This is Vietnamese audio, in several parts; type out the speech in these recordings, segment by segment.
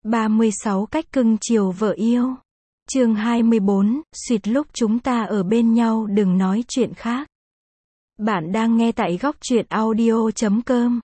36 cách cưng chiều vợ yêu. Chương 24, suýt lúc chúng ta ở bên nhau đừng nói chuyện khác. Bạn đang nghe tại góc truyện audio.com.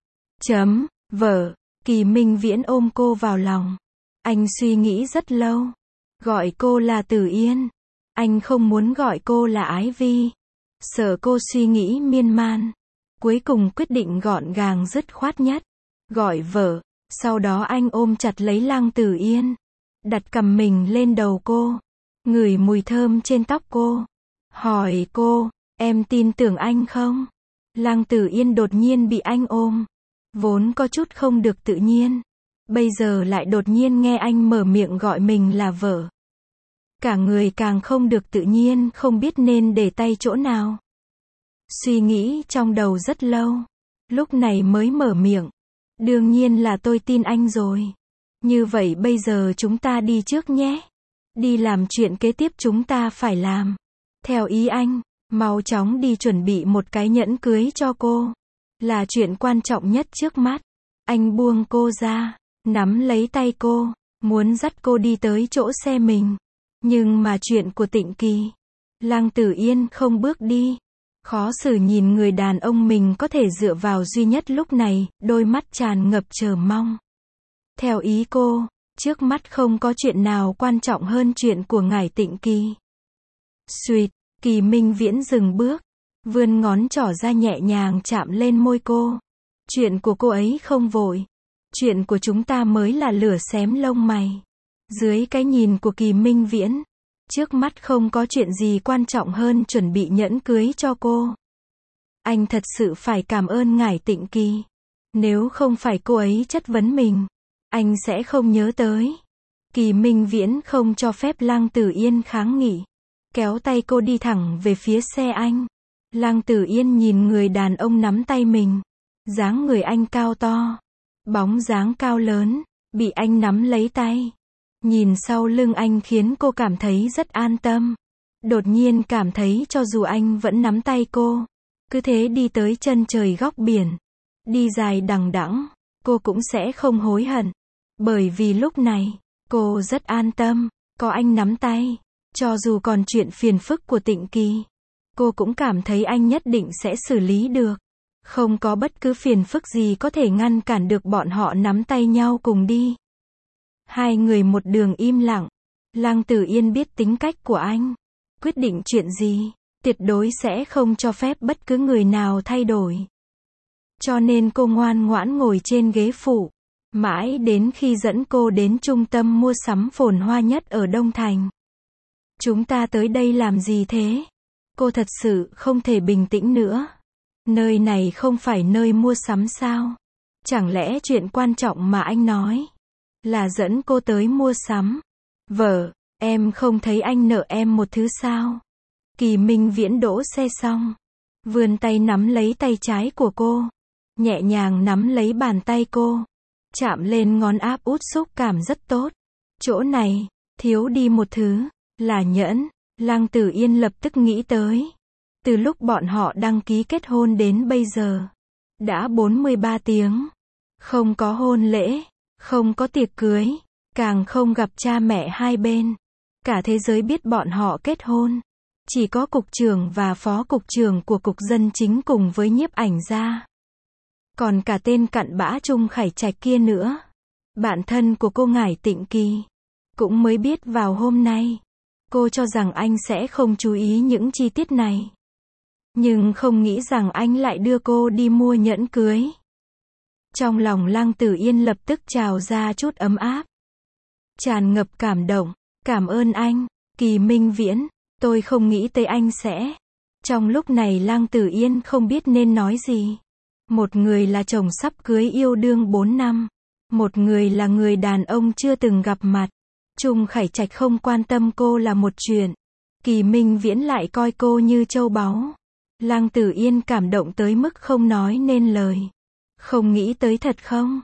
Vợ, Kỳ Minh Viễn ôm cô vào lòng. Anh suy nghĩ rất lâu. Gọi cô là Tử Yên. Anh không muốn gọi cô là Ái Vi. Sợ cô suy nghĩ miên man. Cuối cùng quyết định gọn gàng dứt khoát nhất. Gọi vợ. Sau đó anh ôm chặt lấy Lăng Tử Yên. Đặt cằm mình lên đầu cô. Ngửi mùi thơm trên tóc cô. Hỏi cô, em tin tưởng anh không? Lăng Tử Yên đột nhiên bị anh ôm. Vốn có chút không được tự nhiên. Bây giờ lại đột nhiên nghe anh mở miệng gọi mình là vợ. Cả người càng không được tự nhiên, không biết nên để tay chỗ nào. Suy nghĩ trong đầu rất lâu. Lúc này mới mở miệng. Đương nhiên là tôi tin anh rồi. Như vậy bây giờ chúng ta đi trước nhé. Đi làm chuyện kế tiếp chúng ta phải làm. Theo ý anh, mau chóng đi chuẩn bị một cái nhẫn cưới cho cô. Là chuyện quan trọng nhất trước mắt. Anh buông cô ra, nắm lấy tay cô, muốn dắt cô đi tới chỗ xe mình. Nhưng mà chuyện của Tịnh Kỳ, Lăng Tử Yên không bước đi. Khó xử nhìn người đàn ông mình có thể dựa vào duy nhất lúc này, đôi mắt tràn ngập chờ mong. Theo ý cô, trước mắt không có chuyện nào quan trọng hơn chuyện của ngài Tịnh Kỳ. Suýt, Kỳ Minh Viễn dừng bước, vươn ngón trỏ ra nhẹ nhàng chạm lên môi cô. Chuyện của cô ấy không vội. Chuyện của chúng ta mới là lửa xém lông mày. Dưới cái nhìn của Kỳ Minh Viễn, trước mắt không có chuyện gì quan trọng hơn chuẩn bị nhẫn cưới cho cô. Anh thật sự phải cảm ơn ngài Tịnh Kỳ. Nếu không phải cô ấy chất vấn mình, anh sẽ không nhớ tới. Kỳ Minh Viễn không cho phép Lăng Tử Yên kháng nghị. Kéo tay cô đi thẳng về phía xe anh. Lăng Tử Yên nhìn người đàn ông nắm tay mình. Dáng người anh cao to. Bóng dáng cao lớn. Bị anh nắm lấy tay. Nhìn sau lưng anh khiến cô cảm thấy rất an tâm. Đột nhiên cảm thấy cho dù anh vẫn nắm tay cô, cứ thế đi tới chân trời góc biển, đi dài đằng đẵng, cô cũng sẽ không hối hận. Bởi vì lúc này, cô rất an tâm, có anh nắm tay. Cho dù còn chuyện phiền phức của Tịnh Kỳ, cô cũng cảm thấy anh nhất định sẽ xử lý được. Không có bất cứ phiền phức gì có thể ngăn cản được bọn họ nắm tay nhau cùng đi. Hai người một đường im lặng. Lăng Tử Yên biết tính cách của anh. Quyết định chuyện gì, tuyệt đối sẽ không cho phép bất cứ người nào thay đổi. Cho nên cô ngoan ngoãn ngồi trên ghế phụ. Mãi đến khi dẫn cô đến trung tâm mua sắm phồn hoa nhất ở Đông Thành. Chúng ta tới đây làm gì thế? Cô thật sự không thể bình tĩnh nữa. Nơi này không phải nơi mua sắm sao? Chẳng lẽ chuyện quan trọng mà anh nói là dẫn cô tới mua sắm? Vợ, em không thấy anh nợ em một thứ sao? Kỳ Minh Viễn đỗ xe xong, vươn tay nắm lấy tay trái của cô, nhẹ nhàng nắm lấy bàn tay cô, chạm lên ngón áp út xúc cảm rất tốt. Chỗ này, thiếu đi một thứ, là nhẫn. Lăng Tử Yên lập tức nghĩ tới. Từ lúc bọn họ đăng ký kết hôn đến bây giờ, đã 43 tiếng. Không có hôn lễ, không có tiệc cưới, càng không gặp cha mẹ hai bên. Cả thế giới biết bọn họ kết hôn. Chỉ có cục trưởng và phó cục trưởng của cục dân chính cùng với nhiếp ảnh gia. Còn cả tên cặn bã Trung Khải Trạch kia nữa. Bạn thân của cô ngải Tịnh Kỳ. Cũng mới biết vào hôm nay. Cô cho rằng anh sẽ không chú ý những chi tiết này. Nhưng không nghĩ rằng anh lại đưa cô đi mua nhẫn cưới. Trong lòng Lăng Tử Yên lập tức trào ra chút ấm áp. Tràn ngập cảm động. Cảm ơn anh, Kỳ Minh Viễn. Tôi không nghĩ tới anh sẽ. Trong lúc này Lăng Tử Yên không biết nên nói gì. Một người là chồng sắp cưới yêu đương 4 năm. Một người là người đàn ông chưa từng gặp mặt. Trung Khải Trạch không quan tâm cô là một chuyện. Kỳ Minh Viễn lại coi cô như châu báu. Lăng Tử Yên cảm động tới mức không nói nên lời. Không nghĩ tới thật không?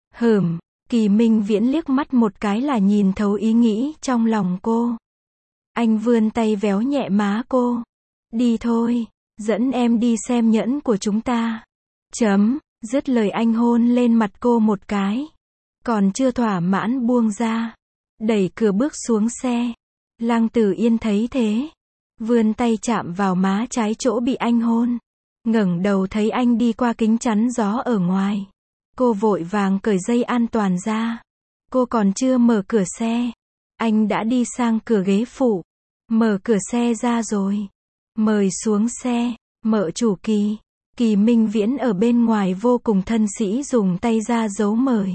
Kỳ Minh Viễn liếc mắt một cái là nhìn thấu ý nghĩ trong lòng cô. Anh vươn tay véo nhẹ má cô. Đi thôi, dẫn em đi xem nhẫn của chúng ta. Dứt lời anh hôn lên mặt cô một cái. Còn chưa thỏa mãn buông ra, đẩy cửa bước xuống xe. Lăng Tử Yên thấy thế, vươn tay chạm vào má trái chỗ bị anh hôn. Ngẩng đầu thấy anh đi qua kính chắn gió ở ngoài. Cô vội vàng cởi dây an toàn ra. Cô còn chưa mở cửa xe, anh đã đi sang cửa ghế phụ, mở cửa xe ra rồi. Mời xuống xe, mợ chủ Kỳ. Kỳ Minh Viễn ở bên ngoài vô cùng thân sĩ dùng tay ra dấu mời.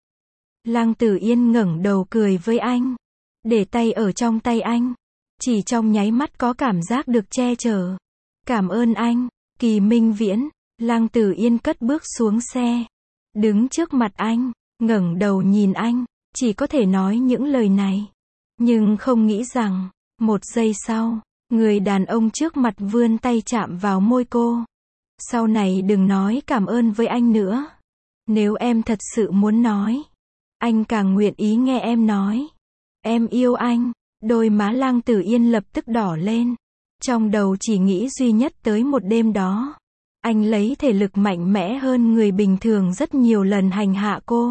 Lăng Tử Yên ngẩng đầu cười với anh, để tay ở trong tay anh. Chỉ trong nháy mắt có cảm giác được che chở. Cảm ơn anh, Kỳ Minh Viễn. Lăng Tử Yên cất bước xuống xe, đứng trước mặt anh, ngẩng đầu nhìn anh, chỉ có thể nói những lời này. Nhưng không nghĩ rằng, một giây sau, người đàn ông trước mặt vươn tay chạm vào môi cô. Sau này đừng nói cảm ơn với anh nữa. Nếu em thật sự muốn nói, anh càng nguyện ý nghe em nói. Em yêu anh. Đôi má Lăng Tử Yên lập tức đỏ lên. Trong đầu chỉ nghĩ duy nhất tới một đêm đó. Anh lấy thể lực mạnh mẽ hơn người bình thường rất nhiều lần hành hạ cô.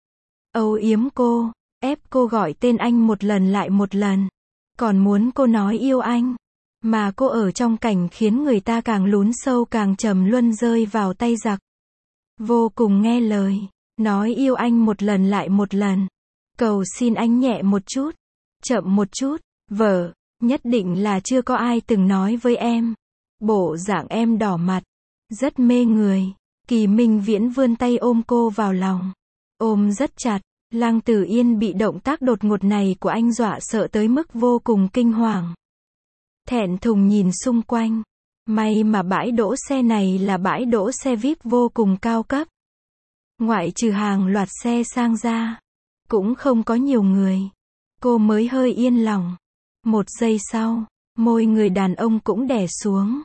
Âu yếm cô, ép cô gọi tên anh một lần lại một lần. Còn muốn cô nói yêu anh. Mà cô ở trong cảnh khiến người ta càng lún sâu càng trầm luân rơi vào tay giặc. Vô cùng nghe lời, nói yêu anh một lần lại một lần. Cầu xin anh nhẹ một chút, chậm một chút, vợ, nhất định là chưa có ai từng nói với em. Bộ dạng em đỏ mặt, rất mê người. Kỳ Minh Viễn vươn tay ôm cô vào lòng, ôm rất chặt. Lăng Tử Yên bị động tác đột ngột này của anh dọa sợ tới mức vô cùng kinh hoàng. Thẹn thùng nhìn xung quanh. May mà bãi đỗ xe này là bãi đỗ xe VIP vô cùng cao cấp. Ngoại trừ hàng loạt xe sang ra, cũng không có nhiều người. Cô mới hơi yên lòng. Một giây sau, môi người đàn ông cũng đè xuống.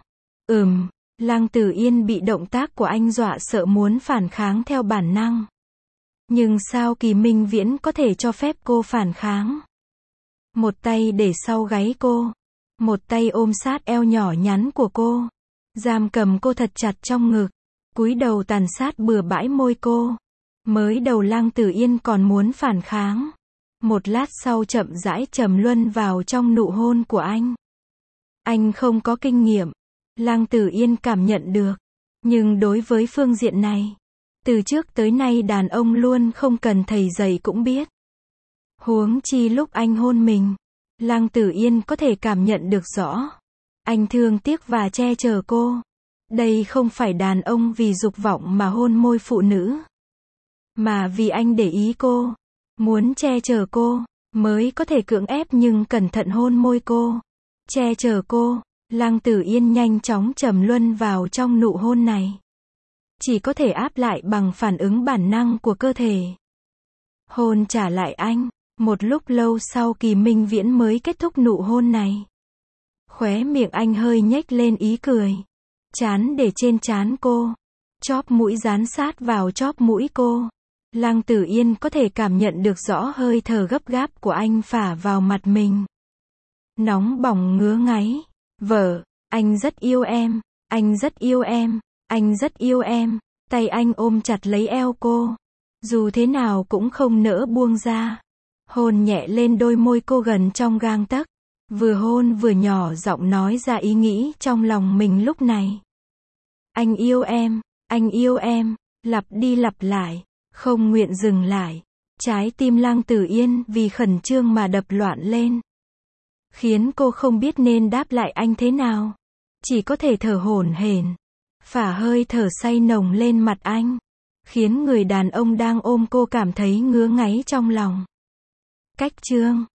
Lăng Tử Yên bị động tác của anh dọa sợ muốn phản kháng theo bản năng. Nhưng sao Kỳ Minh Viễn có thể cho phép cô phản kháng? Một tay để sau gáy cô, một tay ôm sát eo nhỏ nhắn của cô, giam cầm cô thật chặt trong ngực, cúi đầu tàn sát bừa bãi môi cô. Mới đầu Lăng Tử Yên còn muốn phản kháng. Một lát sau chậm rãi trầm luân vào trong nụ hôn của anh. Anh không có kinh nghiệm, Lăng Tử Yên cảm nhận được. Nhưng đối với phương diện này, từ trước tới nay đàn ông luôn không cần thầy dạy cũng biết. Huống chi lúc anh hôn mình, Lăng Tử Yên có thể cảm nhận được rõ. Anh thương tiếc và che chở cô. Đây không phải đàn ông vì dục vọng mà hôn môi phụ nữ, mà vì anh để ý cô, muốn che chở cô, mới có thể cưỡng ép nhưng cẩn thận hôn môi cô, che chở cô. Lăng Tử Yên nhanh chóng trầm luân vào trong nụ hôn này. Chỉ có thể áp lại bằng phản ứng bản năng của cơ thể. Hôn trả lại anh. Một lúc lâu sau Kỳ Minh Viễn mới kết thúc nụ hôn này. Khóe miệng anh hơi nhếch lên ý cười. Trán để trên trán cô. Chóp mũi dán sát vào chóp mũi cô. Lăng Tử Yên có thể cảm nhận được rõ hơi thở gấp gáp của anh phả vào mặt mình. Nóng bỏng ngứa ngáy. Vợ, anh rất yêu em, anh rất yêu em, anh rất yêu em. Tay anh ôm chặt lấy eo cô. Dù thế nào cũng không nỡ buông ra. Hôn nhẹ lên đôi môi cô gần trong gang tấc. Vừa hôn vừa nhỏ giọng nói ra ý nghĩ trong lòng mình lúc này. Anh yêu em, lặp đi lặp lại, không nguyện dừng lại. Trái tim Lăng Tử Yên vì khẩn trương mà đập loạn lên. Khiến cô không biết nên đáp lại anh thế nào. Chỉ có thể thở hổn hển, phả hơi thở say nồng lên mặt anh. Khiến người đàn ông đang ôm cô cảm thấy ngứa ngáy trong lòng. Cách chương